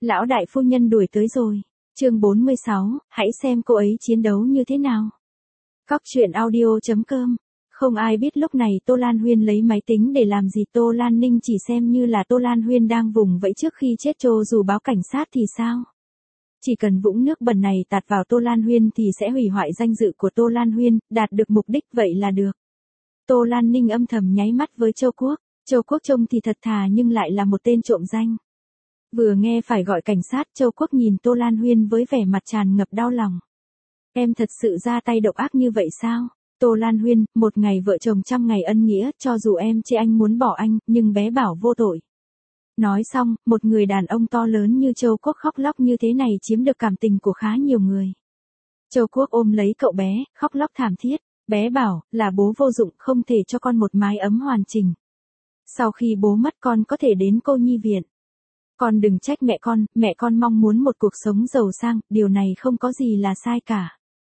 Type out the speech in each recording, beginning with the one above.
Lão đại phu nhân đuổi tới rồi. Chương 46, hãy xem cô ấy chiến đấu như thế nào. Cóc truyện audio.com. Không ai biết lúc này Tô Lan Huyên lấy máy tính để làm gì. Tô Lan Ninh chỉ xem như là Tô Lan Huyên đang vùng vẫy trước khi chết, cho dù báo cảnh sát thì sao. Chỉ cần vũng nước bẩn này tạt vào Tô Lan Huyên thì sẽ hủy hoại danh dự của Tô Lan Huyên, đạt được mục đích vậy là được. Tô Lan Ninh âm thầm nháy mắt với Châu Quốc. Châu Quốc trông thì thật thà nhưng lại là một tên trộm danh. Vừa nghe phải gọi cảnh sát, Châu Quốc nhìn Tô Lan Huyên với vẻ mặt tràn ngập đau lòng. Em thật sự ra tay độc ác như vậy sao? Tô Lan Huyên, một ngày vợ chồng trăm ngày ân nghĩa, cho dù em chê anh muốn bỏ anh, nhưng bé bảo vô tội. Nói xong, một người đàn ông to lớn như Châu Quốc khóc lóc như thế này chiếm được cảm tình của khá nhiều người. Châu Quốc ôm lấy cậu bé, khóc lóc thảm thiết. Bé bảo, là bố vô dụng, không thể cho con một mái ấm hoàn chỉnh. Sau khi bố mất con có thể đến cô nhi viện. Con đừng trách mẹ con mong muốn một cuộc sống giàu sang, điều này không có gì là sai cả.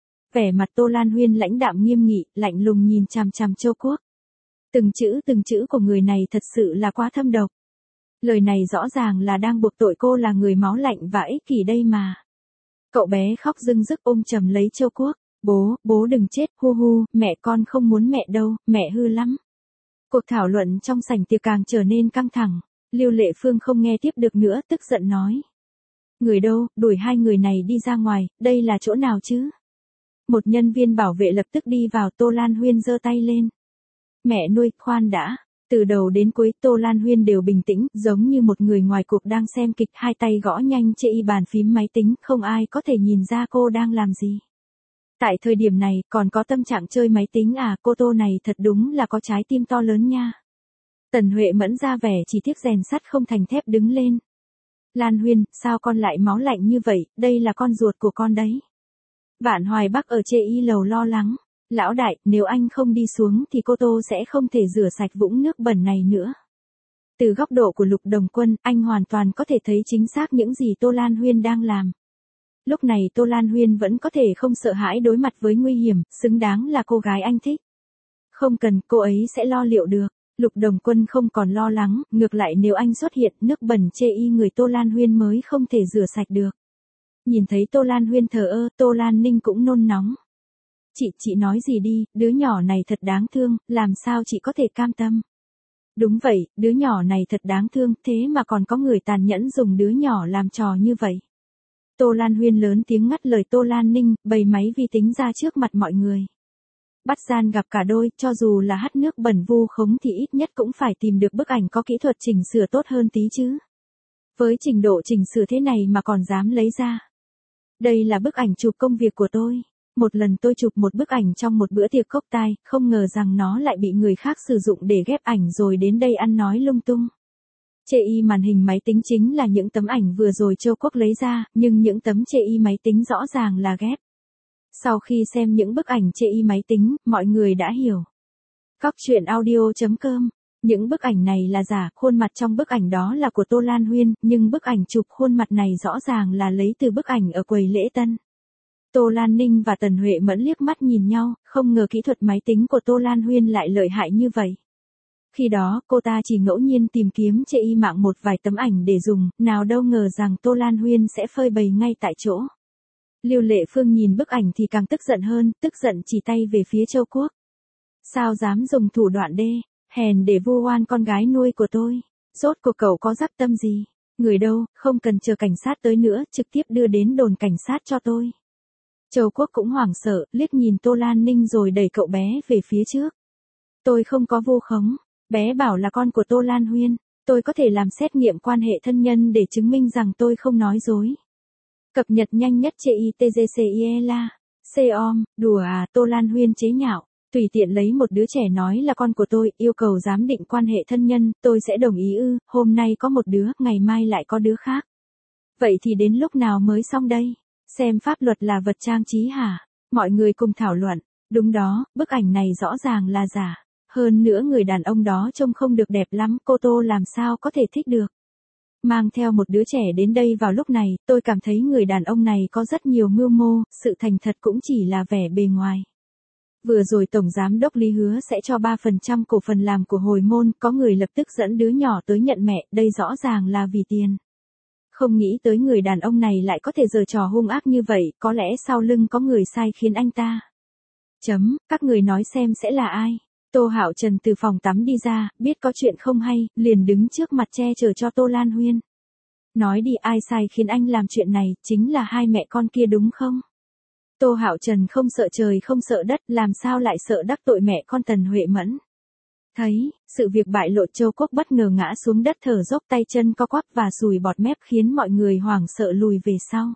Vẻ mặt Tô Lan Huyên lãnh đạm nghiêm nghị, lạnh lùng nhìn chằm chằm Châu Quốc. Từng chữ của người này thật sự là quá thâm độc. Lời này rõ ràng là đang buộc tội cô là người máu lạnh và ích kỷ đây mà. Cậu bé khóc rưng rức ôm chầm lấy Châu Quốc. Bố đừng chết, hu hu, mẹ con không muốn mẹ đâu, mẹ hư lắm. Cuộc thảo luận trong sảnh tiệc càng trở nên căng thẳng. Lưu Lệ Phương không nghe tiếp được nữa, tức giận nói. Người đâu, đuổi hai người này đi ra ngoài, đây là chỗ nào chứ? Một nhân viên bảo vệ lập tức đi vào. Tô Lan Huyên giơ tay lên. Mẹ nuôi, khoan đã. Từ đầu đến cuối Tô Lan Huyên đều bình tĩnh, giống như một người ngoài cuộc đang xem kịch, hai tay gõ nhanh trên bàn phím máy tính, không ai có thể nhìn ra cô đang làm gì. Tại thời điểm này, còn có tâm trạng chơi máy tính à? Cô Tô này thật đúng là có trái tim to lớn nha. Tần Huệ Mẫn ra vẻ chỉ tiếc rèn sắt không thành thép đứng lên. Lan Huyên, sao con lại máu lạnh như vậy, đây là con ruột của con đấy. Vạn Hoài Bắc ở chê y lầu lo lắng. Lão đại, nếu anh không đi xuống thì cô Tô sẽ không thể rửa sạch vũng nước bẩn này nữa. Từ góc độ của Lục Đồng Quân, anh hoàn toàn có thể thấy chính xác những gì Tô Lan Huyên đang làm. Lúc này Tô Lan Huyên vẫn có thể không sợ hãi đối mặt với nguy hiểm, xứng đáng là cô gái anh thích. Không cần, cô ấy sẽ lo liệu được. Lục Đồng Quân không còn lo lắng, ngược lại nếu anh xuất hiện, nước bẩn chê y người Tô Lan Huyên mới không thể rửa sạch được. Nhìn thấy Tô Lan Huyên thờ ơ, Tô Lan Ninh cũng nôn nóng. Chị nói gì đi, đứa nhỏ này thật đáng thương, làm sao chị có thể cam tâm? Đúng vậy, đứa nhỏ này thật đáng thương, thế mà còn có người tàn nhẫn dùng đứa nhỏ làm trò như vậy. Tô Lan Huyên lớn tiếng ngắt lời Tô Lan Ninh, bày máy vi tính ra trước mặt mọi người. Bắt gian gặp cả đôi, cho dù là hắt nước bẩn vu khống thì ít nhất cũng phải tìm được bức ảnh có kỹ thuật chỉnh sửa tốt hơn tí chứ. Với trình độ chỉnh sửa thế này mà còn dám lấy ra. Đây là bức ảnh chụp công việc của tôi. Một lần tôi chụp một bức ảnh trong một bữa tiệc cốc tai, không ngờ rằng nó lại bị người khác sử dụng để ghép ảnh rồi đến đây ăn nói lung tung. Chê y màn hình máy tính chính là những tấm ảnh vừa rồi Châu Quốc lấy ra, nhưng những tấm chê y máy tính rõ ràng là ghép. Sau khi xem những bức ảnh chê y máy tính, mọi người đã hiểu. Cóc truyện audio.com. Những bức ảnh này là giả, khuôn mặt trong bức ảnh đó là của Tô Lan Huyên, nhưng bức ảnh chụp khuôn mặt này rõ ràng là lấy từ bức ảnh ở quầy lễ tân. Tô Lan Ninh và Tần Huệ Mẫn liếc mắt nhìn nhau, không ngờ kỹ thuật máy tính của Tô Lan Huyên lại lợi hại như vậy. Khi đó, cô ta chỉ ngẫu nhiên tìm kiếm trên y mạng một vài tấm ảnh để dùng, nào đâu ngờ rằng Tô Lan Huyên sẽ phơi bày ngay tại chỗ. Lưu Lệ Phương nhìn bức ảnh thì càng tức giận hơn, tức giận chỉ tay về phía Châu Quốc. Sao dám dùng thủ đoạn đê, hèn để vu oan con gái nuôi của tôi? Rốt cuộc cậu có dắp tâm gì? Người đâu, không cần chờ cảnh sát tới nữa, trực tiếp đưa đến đồn cảnh sát cho tôi. Châu Quốc cũng hoảng sợ, liếc nhìn Tô Lan Ninh rồi đẩy cậu bé về phía trước. Tôi không có vu khống, bé bảo là con của Tô Lan Huyên, tôi có thể làm xét nghiệm quan hệ thân nhân để chứng minh rằng tôi không nói dối. Cập nhật nhanh nhất CITGCIELA, COM, đùa à? Tô Lan Huyên chế nhạo, tùy tiện lấy một đứa trẻ nói là con của tôi, yêu cầu giám định quan hệ thân nhân, tôi sẽ đồng ý ư? Hôm nay có một đứa, ngày mai lại có đứa khác. Vậy thì đến lúc nào mới xong đây? Xem pháp luật là vật trang trí hả? Mọi người cùng thảo luận. Đúng đó, bức ảnh này rõ ràng là giả. Hơn nữa người đàn ông đó trông không được đẹp lắm, cô Tô làm sao có thể thích được. Mang theo một đứa trẻ đến đây vào lúc này, tôi cảm thấy người đàn ông này có rất nhiều mưu mô, sự thành thật cũng chỉ là vẻ bề ngoài. Vừa rồi Tổng Giám đốc Lý hứa sẽ cho 3% cổ phần làm của hồi môn, có người lập tức dẫn đứa nhỏ tới nhận mẹ, đây rõ ràng là vì tiền. Không nghĩ tới người đàn ông này lại có thể giở trò hung ác như vậy, có lẽ sau lưng có người sai khiến anh ta. Các người nói xem sẽ là ai? Tô Hạo Trần từ phòng tắm đi ra, biết có chuyện không hay, liền đứng trước mặt che chở cho Tô Lan Huyên. Nói đi, ai sai khiến anh làm chuyện này, chính là hai mẹ con kia đúng không? Tô Hạo Trần không sợ trời không sợ đất, làm sao lại sợ đắc tội mẹ con Tần Huệ Mẫn. Thấy, sự việc bại lộ, Châu Quốc bất ngờ ngã xuống đất thở dốc, tay chân co quắp và sùi bọt mép khiến mọi người hoảng sợ lùi về sau.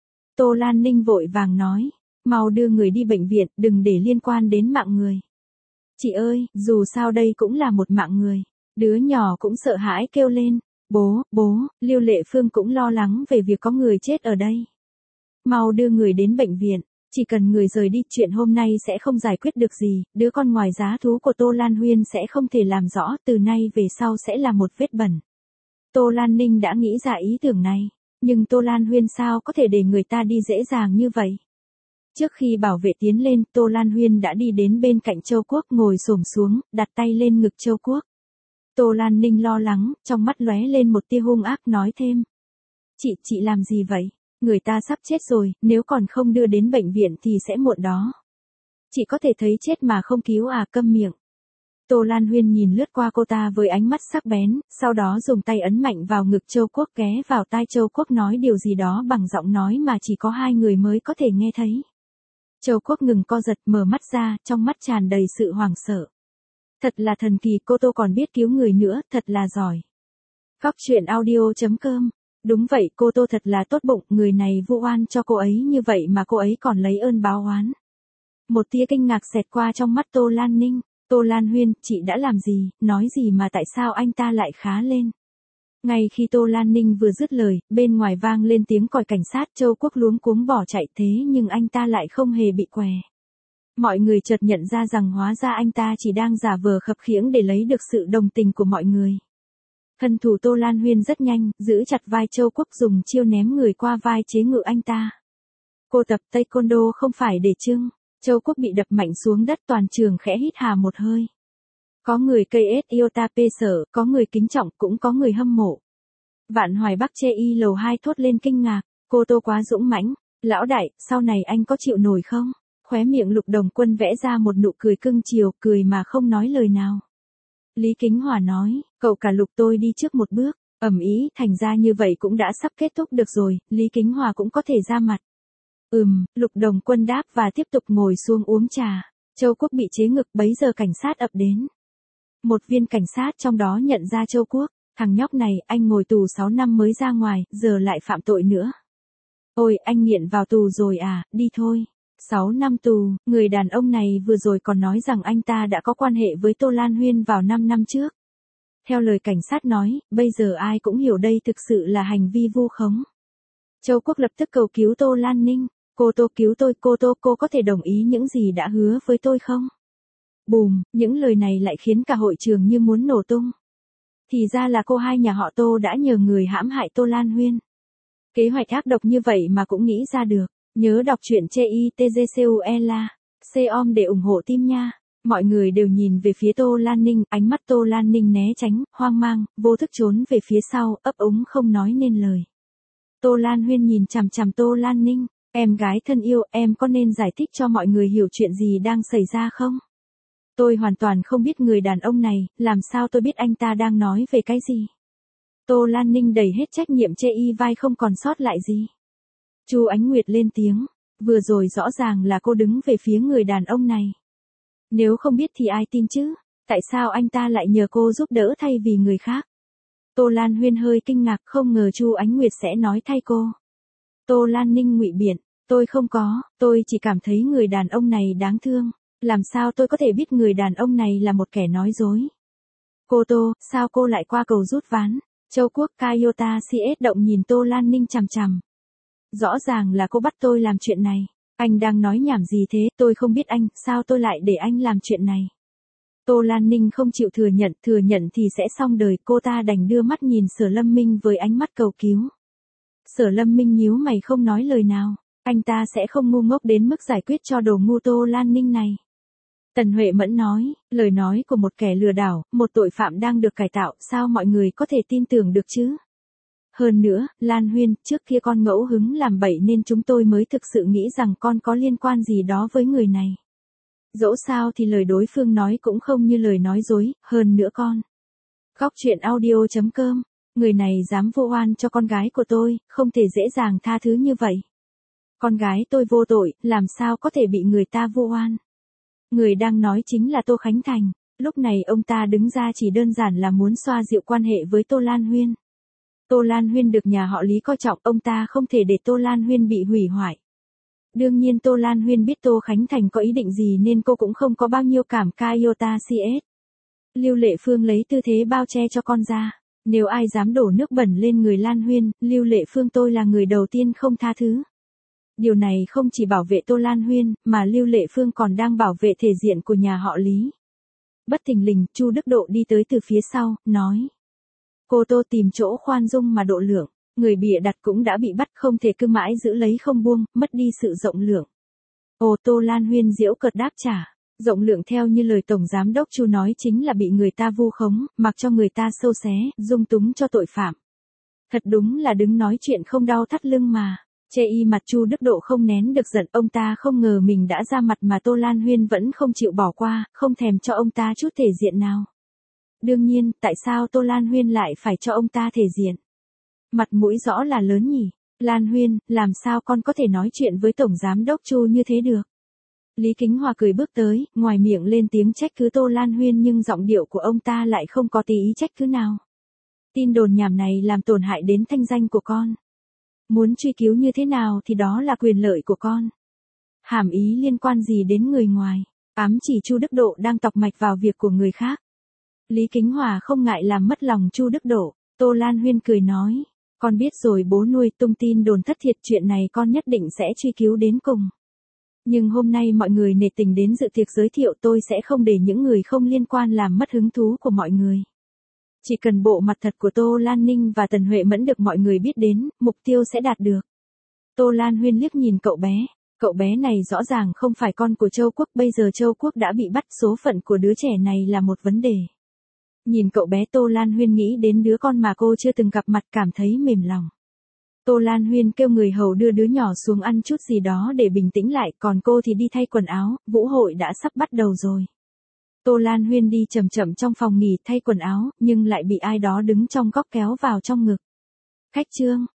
Tô Lan Ninh vội vàng nói, mau đưa người đi bệnh viện, đừng để liên quan đến mạng người. Chị ơi, dù sao đây cũng là một mạng người. Đứa nhỏ cũng sợ hãi kêu lên, bố, Lưu Lệ Phương cũng lo lắng về việc có người chết ở đây. Mau đưa người đến bệnh viện, chỉ cần người rời đi, chuyện hôm nay sẽ không giải quyết được gì, đứa con ngoài giá thú của Tô Lan Huyên sẽ không thể làm rõ, từ nay về sau sẽ là một vết bẩn. Tô Lan Ninh đã nghĩ ra ý tưởng này, nhưng Tô Lan Huyên sao có thể để người ta đi dễ dàng như vậy? Trước khi bảo vệ tiến lên, Tô Lan Huyên đã đi đến bên cạnh Châu Quốc, ngồi xổm xuống, đặt tay lên ngực Châu Quốc. Tô Lan Ninh lo lắng, trong mắt lóe lên một tia hung ác, nói thêm. Chị làm gì vậy? Người ta sắp chết rồi, nếu còn không đưa đến bệnh viện thì sẽ muộn đó. Chị có thể thấy chết mà không cứu à, câm miệng. Tô Lan Huyên nhìn lướt qua cô ta với ánh mắt sắc bén, sau đó dùng tay ấn mạnh vào ngực Châu Quốc, ghé vào tai Châu Quốc nói điều gì đó bằng giọng nói mà chỉ có hai người mới có thể nghe thấy. Châu Quốc ngừng co giật, mở mắt ra, trong mắt tràn đầy sự hoảng sợ. Thật là thần kỳ, cô Tô còn biết cứu người nữa, thật là giỏi. Góc truyện audio.com. Đúng vậy, cô Tô thật là tốt bụng, người này vu oan cho cô ấy như vậy mà cô ấy còn lấy ơn báo oán. Một tia kinh ngạc xẹt qua trong mắt Tô Lan Ninh. Tô Lan Huyên, chị đã làm gì, nói gì mà tại sao anh ta lại khá lên? Ngay khi Tô Lan Ninh vừa dứt lời, bên ngoài vang lên tiếng còi cảnh sát, Châu Quốc luống cuống bỏ chạy, thế nhưng anh ta lại không hề bị què. Mọi người chợt nhận ra rằng hóa ra anh ta chỉ đang giả vờ khập khiễng để lấy được sự đồng tình của mọi người. Thân thủ Tô Lan Huyên rất nhanh, giữ chặt vai Châu Quốc, dùng chiêu ném người qua vai chế ngự anh ta. Cô tập taekwondo không phải để trưng. Châu Quốc bị đập mạnh xuống đất, toàn trường khẽ hít hà một hơi. Có người cây iota pê sở, có người kính trọng, cũng có người hâm mộ. Vạn Hoài Bắc chê y lầu 2 thốt lên kinh ngạc, cô Tô quá dũng mãnh. Lão đại, sau này anh có chịu nổi không? Khóe miệng Lục Đồng Quân vẽ ra một nụ cười cưng chiều, cười mà không nói lời nào. Lý Kính Hòa nói, cậu cả Lục, tôi đi trước một bước. Ầm ĩ, thành ra như vậy cũng đã sắp kết thúc được rồi, Lý Kính Hòa cũng có thể ra mặt. Lục Đồng Quân đáp và tiếp tục ngồi xuống uống trà. Châu Quốc bị chế ngực, bấy giờ cảnh sát ập đến. Một viên cảnh sát trong đó nhận ra Châu Quốc, thằng nhóc này, anh ngồi tù 6 năm mới ra ngoài, giờ lại phạm tội nữa. Ôi, anh nghiện vào tù rồi à, đi thôi. 6 năm tù, người đàn ông này vừa rồi còn nói rằng anh ta đã có quan hệ với Tô Lan Huyên vào 5 năm trước. Theo lời cảnh sát nói, bây giờ ai cũng hiểu đây thực sự là hành vi vu khống. Châu Quốc lập tức cầu cứu Tô Lan Ninh. Cô Tô cứu tôi, cô Tô, cô có thể đồng ý những gì đã hứa với tôi không? Bùm, những lời này lại khiến cả hội trường như muốn nổ tung. Thì ra là cô hai nhà họ Tô đã nhờ người hãm hại Tô Lan Huyên. Kế hoạch ác độc như vậy mà cũng nghĩ ra được. Nhớ đọc truyện CITGCUELA, COM để ủng hộ team nha. Mọi người đều nhìn về phía Tô Lan Ninh, ánh mắt Tô Lan Ninh né tránh, hoang mang, vô thức trốn về phía sau, ấp úng không nói nên lời. Tô Lan Huyên nhìn chằm chằm Tô Lan Ninh, em gái thân yêu, em có nên giải thích cho mọi người hiểu chuyện gì đang xảy ra không? Tôi hoàn toàn không biết người đàn ông này, làm sao tôi biết anh ta đang nói về cái gì? Tô Lan Ninh đầy hết trách nhiệm, chê y vai không còn sót lại gì. Chu Ánh Nguyệt lên tiếng, vừa rồi rõ ràng là cô đứng về phía người đàn ông này. Nếu không biết thì ai tin chứ, tại sao anh ta lại nhờ cô giúp đỡ thay vì người khác? Tô Lan Huyên hơi kinh ngạc, không ngờ Chu Ánh Nguyệt sẽ nói thay cô. Tô Lan Ninh ngụy biện, tôi không có, tôi chỉ cảm thấy người đàn ông này đáng thương, làm sao tôi có thể biết người đàn ông này là một kẻ nói dối. Cô Tô, sao cô lại qua cầu rút ván? Châu Quốc Kayota CS động nhìn Tô Lan Ninh chằm chằm. Rõ ràng là cô bắt tôi làm chuyện này. Anh đang nói nhảm gì thế, tôi không biết anh, sao tôi lại để anh làm chuyện này? Tô Lan Ninh không chịu thừa nhận thì sẽ xong đời, cô ta đành đưa mắt nhìn Sở Lâm Minh với ánh mắt cầu cứu. Sở Lâm Minh nhíu mày không nói lời nào, anh ta sẽ không ngu ngốc đến mức giải quyết cho đồ ngu Tô Lan Ninh này. Tần Huệ Mẫn nói, lời nói của một kẻ lừa đảo, một tội phạm đang được cải tạo, sao mọi người có thể tin tưởng được chứ? Hơn nữa, Lan Huyên, trước kia con ngẫu hứng làm bậy nên chúng tôi mới thực sự nghĩ rằng con có liên quan gì đó với người này. Dẫu sao thì lời đối phương nói cũng không như lời nói dối, hơn nữa con. Góc truyện audio.com, người này dám vu oan cho con gái của tôi, không thể dễ dàng tha thứ như vậy. Con gái tôi vô tội, làm sao có thể bị người ta vu oan. Người đang nói chính là Tô Khánh Thành, lúc này ông ta đứng ra chỉ đơn giản là muốn xoa dịu quan hệ với Tô Lan Huyên. Tô Lan Huyên được nhà họ Lý coi trọng, ông ta không thể để Tô Lan Huyên bị hủy hoại. Đương nhiên Tô Lan Huyên biết Tô Khánh Thành có ý định gì nên cô cũng không có bao nhiêu cảm ca iota CS. Lưu Lệ Phương lấy tư thế bao che cho con ra. Nếu ai dám đổ nước bẩn lên người Lan Huyên, Lưu Lệ Phương tôi là người đầu tiên không tha thứ. Điều này không chỉ bảo vệ Tô Lan Huyên, mà Lưu Lệ Phương còn đang bảo vệ thể diện của nhà họ Lý. Bất thình lình, Chu Đức Độ đi tới từ phía sau, nói. Cô Tô tìm chỗ khoan dung mà độ lượng, người bịa đặt cũng đã bị bắt, không thể cứ mãi giữ lấy không buông, mất đi sự rộng lượng. Ồ, Tô Lan Huyên giễu cợt đáp trả. Rộng lượng theo như lời Tổng Giám đốc Chu nói chính là bị người ta vu khống, mặc cho người ta xâu xé, dung túng cho tội phạm. Thật đúng là đứng nói chuyện không đau thắt lưng mà. Chê y mặt Chu Đức Độ không nén được giận, ông ta không ngờ mình đã ra mặt mà Tô Lan Huyên vẫn không chịu bỏ qua, không thèm cho ông ta chút thể diện nào. Đương nhiên, tại sao Tô Lan Huyên lại phải cho ông ta thể diện? Mặt mũi rõ là lớn nhỉ. Lan Huyên, làm sao con có thể nói chuyện với Tổng Giám đốc Chu như thế được? Lý Kính Hòa cười bước tới, ngoài miệng lên tiếng trách cứ Tô Lan Huyên nhưng giọng điệu của ông ta lại không có tí ý trách cứ nào. Tin đồn nhảm này làm tổn hại đến thanh danh của con. Muốn truy cứu như thế nào thì đó là quyền lợi của con. Hàm ý liên quan gì đến người ngoài, ám chỉ Chu Đức Độ đang tọc mạch vào việc của người khác. Lý Kính Hòa không ngại làm mất lòng Chu Đức Độ. Tô Lan Huyên cười nói, con biết rồi bố nuôi, tung tin đồn thất thiệt, chuyện này con nhất định sẽ truy cứu đến cùng. Nhưng hôm nay mọi người nể tình đến dự tiệc giới thiệu, tôi sẽ không để những người không liên quan làm mất hứng thú của mọi người. Chỉ cần bộ mặt thật của Tô Lan Ninh và Tần Huệ Mẫn được mọi người biết đến, mục tiêu sẽ đạt được. Tô Lan Huyên liếc nhìn cậu bé này rõ ràng không phải con của Châu Quốc, bây giờ Châu Quốc đã bị bắt, số phận của đứa trẻ này là một vấn đề. Nhìn cậu bé, Tô Lan Huyên nghĩ đến đứa con mà cô chưa từng gặp mặt, cảm thấy mềm lòng. Tô Lan Huyên kêu người hầu đưa đứa nhỏ xuống ăn chút gì đó để bình tĩnh lại, còn cô thì đi thay quần áo, vũ hội đã sắp bắt đầu rồi. Tô Lan Huyên đi chậm chậm trong phòng nghỉ thay quần áo, nhưng lại bị ai đó đứng trong góc kéo vào trong ngực. Khách Trương,